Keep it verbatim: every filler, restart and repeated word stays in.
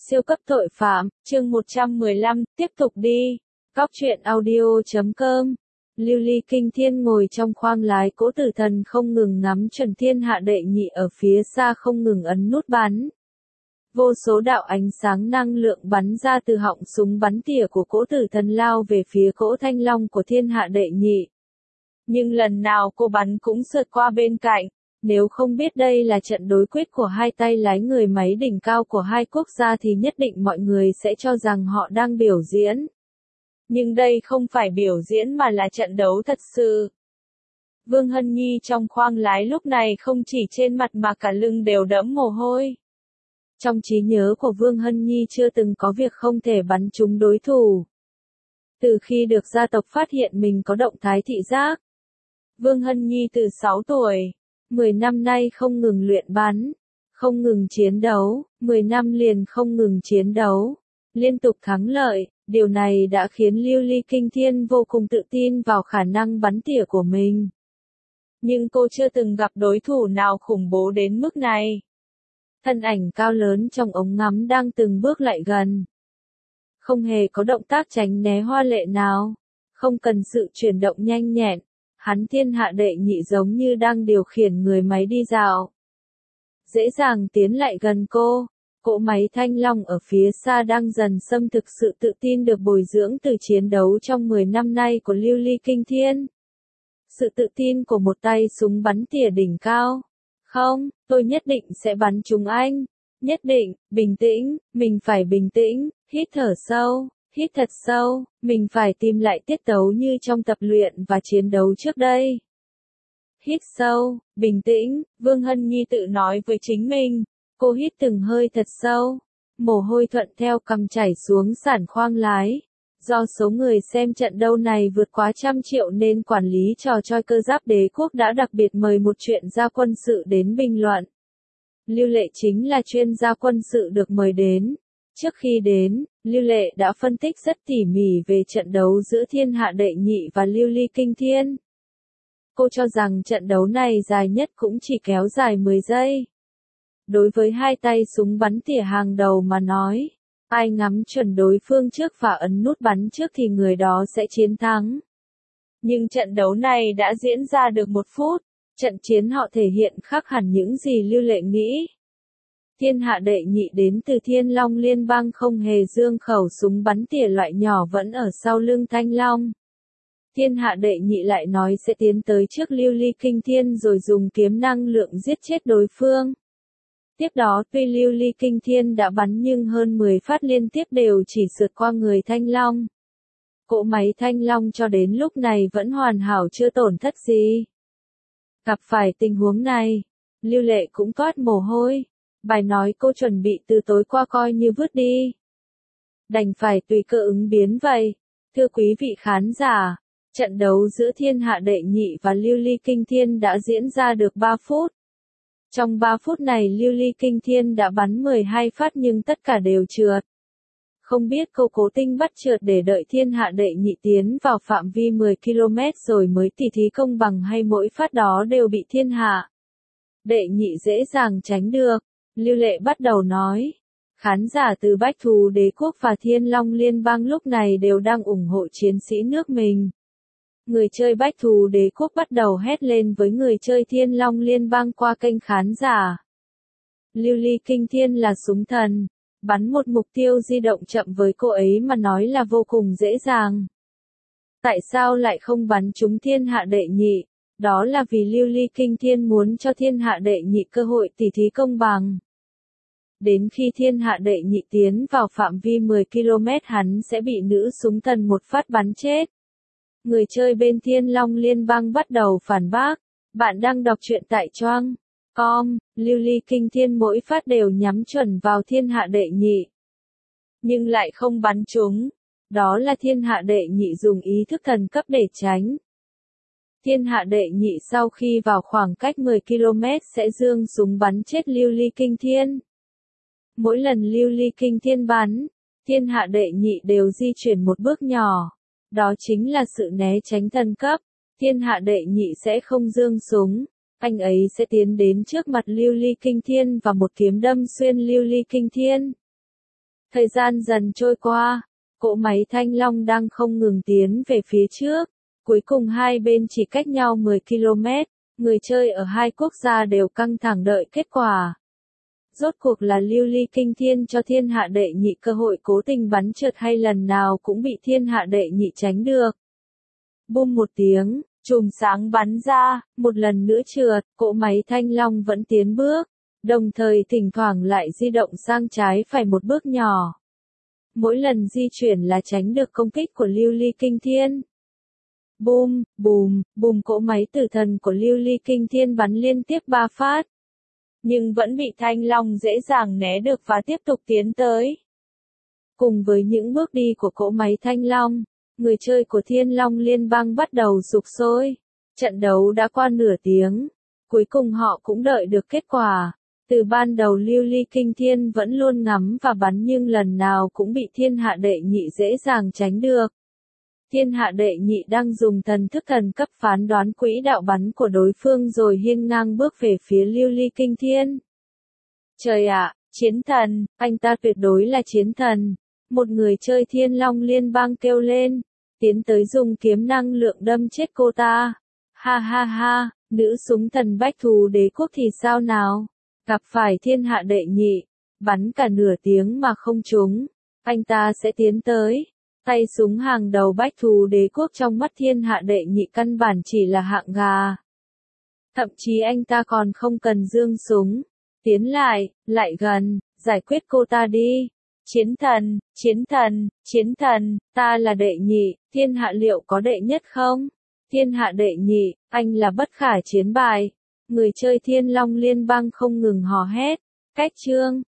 Siêu cấp tội phạm, chương một trăm mười lăm, tiếp tục đi. Cóc truyện audio chấm com. Lưu ly kinh thiên ngồi trong khoang lái cỗ tử thần không ngừng ngắm chuẩn thiên hạ đệ nhị ở phía xa không ngừng ấn nút bắn. Vô số đạo ánh sáng năng lượng bắn ra từ họng súng bắn tỉa của cỗ tử thần lao về phía cỗ thanh long của thiên hạ đệ nhị. Nhưng lần nào cô bắn cũng sượt qua bên cạnh. Nếu không biết đây là trận đối quyết của hai tay lái người máy đỉnh cao của hai quốc gia thì nhất định mọi người sẽ cho rằng họ đang biểu diễn. Nhưng đây không phải biểu diễn mà là trận đấu thật sự. Vương Hân Nhi trong khoang lái lúc này không chỉ trên mặt mà cả lưng đều đẫm mồ hôi. Trong trí nhớ của Vương Hân Nhi chưa từng có việc không thể bắn trúng đối thủ. Từ khi được gia tộc phát hiện mình có động thái thị giác, Vương Hân Nhi từ sáu tuổi, mười năm nay không ngừng luyện bắn, không ngừng chiến đấu, mười năm liền không ngừng chiến đấu, liên tục thắng lợi, điều này đã khiến Lưu Ly Kinh Thiên vô cùng tự tin vào khả năng bắn tỉa của mình. Nhưng cô chưa từng gặp đối thủ nào khủng bố đến mức này. Thân ảnh cao lớn trong ống ngắm đang từng bước lại gần. Không hề có động tác tránh né hoa lệ nào, không cần sự chuyển động nhanh nhẹn. Hắn thiên hạ đệ nhị giống như đang điều khiển người máy đi dạo. Dễ dàng tiến lại gần cô, cỗ máy thanh long ở phía xa đang dần xâm thực sự tự tin được bồi dưỡng từ chiến đấu trong mười năm nay của Lưu Ly Kinh Thiên. Sự tự tin của một tay súng bắn tỉa đỉnh cao. Không, tôi nhất định sẽ bắn trúng anh. Nhất định, bình tĩnh, mình phải bình tĩnh, hít thở sâu. Hít thật sâu, mình phải tìm lại tiết tấu như trong tập luyện và chiến đấu trước đây. Hít sâu, bình tĩnh, Vương Hân Nhi tự nói với chính mình. Cô hít từng hơi thật sâu. Mồ hôi thuận theo cằm chảy xuống sàn khoang lái. Do số người xem trận đấu này vượt quá trăm triệu nên quản lý trò chơi Cơ Giáp Đế Quốc đã đặc biệt mời một chuyên gia quân sự đến bình luận. Lưu Lệ chính là chuyên gia quân sự được mời đến. Trước khi đến, Lưu Lệ đã phân tích rất tỉ mỉ về trận đấu giữa thiên hạ đệ nhị và Lưu Ly Kinh Thiên. Cô cho rằng trận đấu này dài nhất cũng chỉ kéo dài mười giây. Đối với hai tay súng bắn tỉa hàng đầu mà nói, ai ngắm chuẩn đối phương trước và ấn nút bắn trước thì người đó sẽ chiến thắng. Nhưng trận đấu này đã diễn ra được một phút, trận chiến họ thể hiện khác hẳn những gì Lưu Lệ nghĩ. Thiên hạ đệ nhị đến từ Thiên Long Liên bang không hề dương khẩu súng bắn tỉa loại nhỏ vẫn ở sau lưng Thanh Long. Thiên hạ đệ nhị lại nói sẽ tiến tới trước Lưu Ly Kinh Thiên rồi dùng kiếm năng lượng giết chết đối phương. Tiếp đó tuy Lưu Ly Kinh Thiên đã bắn nhưng hơn mười phát liên tiếp đều chỉ sượt qua người Thanh Long. Cỗ máy Thanh Long cho đến lúc này vẫn hoàn hảo chưa tổn thất gì. Gặp phải tình huống này, Lưu Lệ cũng toát mồ hôi. Bài nói cô chuẩn bị từ tối qua coi như vứt đi. Đành phải tùy cơ ứng biến vậy. Thưa quý vị khán giả, trận đấu giữa thiên hạ đệ nhị và Lưu Ly Kinh Thiên đã diễn ra được ba phút. Trong ba phút này Lưu Ly Kinh Thiên đã bắn mười hai phát nhưng tất cả đều trượt. Không biết cô cố tình bắt trượt để đợi thiên hạ đệ nhị tiến vào phạm vi mười ki lô mét rồi mới tỉ thí công bằng hay mỗi phát đó đều bị thiên hạ đệ nhị dễ dàng tránh được. Lưu Lệ bắt đầu nói. Khán giả từ Bách Thú Đế Quốc và Thiên Long Liên bang lúc này đều đang ủng hộ chiến sĩ nước mình. Người chơi Bách Thú Đế Quốc bắt đầu hét lên với người chơi Thiên Long Liên bang qua kênh khán giả. Lưu Ly Kinh Thiên là súng thần. Bắn một mục tiêu di động chậm với cô ấy mà nói là vô cùng dễ dàng. Tại sao lại không bắn trúng thiên hạ đệ nhị? Đó là vì Lưu Ly Kinh Thiên muốn cho thiên hạ đệ nhị cơ hội tỉ thí công bằng. Đến khi thiên hạ đệ nhị tiến vào phạm vi mười ki lô mét hắn sẽ bị nữ súng thần một phát bắn chết. Người chơi bên Thiên Long Liên bang bắt đầu phản bác. Bạn đang đọc truyện tại choang chấm com, Lưu Ly Kinh Thiên mỗi phát đều nhắm chuẩn vào thiên hạ đệ nhị. Nhưng lại không bắn trúng. Đó là thiên hạ đệ nhị dùng ý thức thần cấp để tránh. Thiên hạ đệ nhị sau khi vào khoảng cách mười ki lô mét sẽ giương súng bắn chết Lưu Ly Kinh Thiên. Mỗi lần Lưu Ly Kinh Thiên bắn, thiên hạ đệ nhị đều di chuyển một bước nhỏ. Đó chính là sự né tránh thần cấp. Thiên hạ đệ nhị sẽ không giương súng. Anh ấy sẽ tiến đến trước mặt Lưu Ly Kinh Thiên và một kiếm đâm xuyên Lưu Ly Kinh Thiên. Thời gian dần trôi qua, cỗ máy Thanh Long đang không ngừng tiến về phía trước. Cuối cùng hai bên chỉ cách nhau mười ki lô mét, người chơi ở hai quốc gia đều căng thẳng đợi kết quả. Rốt cuộc là lưu ly kinh thiên cho thiên hạ đệ nhị cơ hội cố tình bắn trượt hay lần nào cũng bị thiên hạ đệ nhị tránh được. Bum một tiếng, chùm sáng bắn ra, một lần nữa trượt, cỗ máy Thanh Long vẫn tiến bước, đồng thời thỉnh thoảng lại di động sang trái phải một bước nhỏ. Mỗi lần di chuyển là tránh được công kích của lưu ly kinh thiên. Bum, bùm, bùm cỗ máy tử thần của lưu ly kinh thiên bắn liên tiếp ba phát. Nhưng vẫn bị Thanh Long dễ dàng né được và tiếp tục tiến tới. Cùng với những bước đi của cỗ máy Thanh Long, người chơi của Thiên Long Liên bang bắt đầu sục sôi. Trận đấu đã qua nửa tiếng. Cuối cùng họ cũng đợi được kết quả. Từ ban đầu lưu ly kinh thiên vẫn luôn ngắm và bắn nhưng lần nào cũng bị thiên hạ đệ nhị dễ dàng tránh được. Thiên hạ đệ nhị đang dùng thần thức thần cấp phán đoán quỹ đạo bắn của đối phương rồi hiên ngang bước về phía lưu ly kinh thiên. Trời ạ, chiến thần, anh ta tuyệt đối là chiến thần. Một người chơi Thiên Long Liên bang kêu lên, tiến tới dùng kiếm năng lượng đâm chết cô ta. Ha ha ha, nữ súng thần bách thù đế quốc thì sao nào? Gặp phải thiên hạ đệ nhị, bắn cả nửa tiếng mà không trúng, anh ta sẽ tiến tới. Tay súng hàng đầu bách thù đế quốc trong mắt thiên hạ đệ nhị căn bản chỉ là hạng gà. Thậm chí anh ta còn không cần giương súng. Tiến lại, lại gần, giải quyết cô ta đi. Chiến thần, chiến thần, chiến thần, ta là đệ nhị, thiên hạ liệu có đệ nhất không? Thiên hạ đệ nhị, anh là bất khả chiến bại. Người chơi Thiên Long Liên bang không ngừng hò hét. Cách chương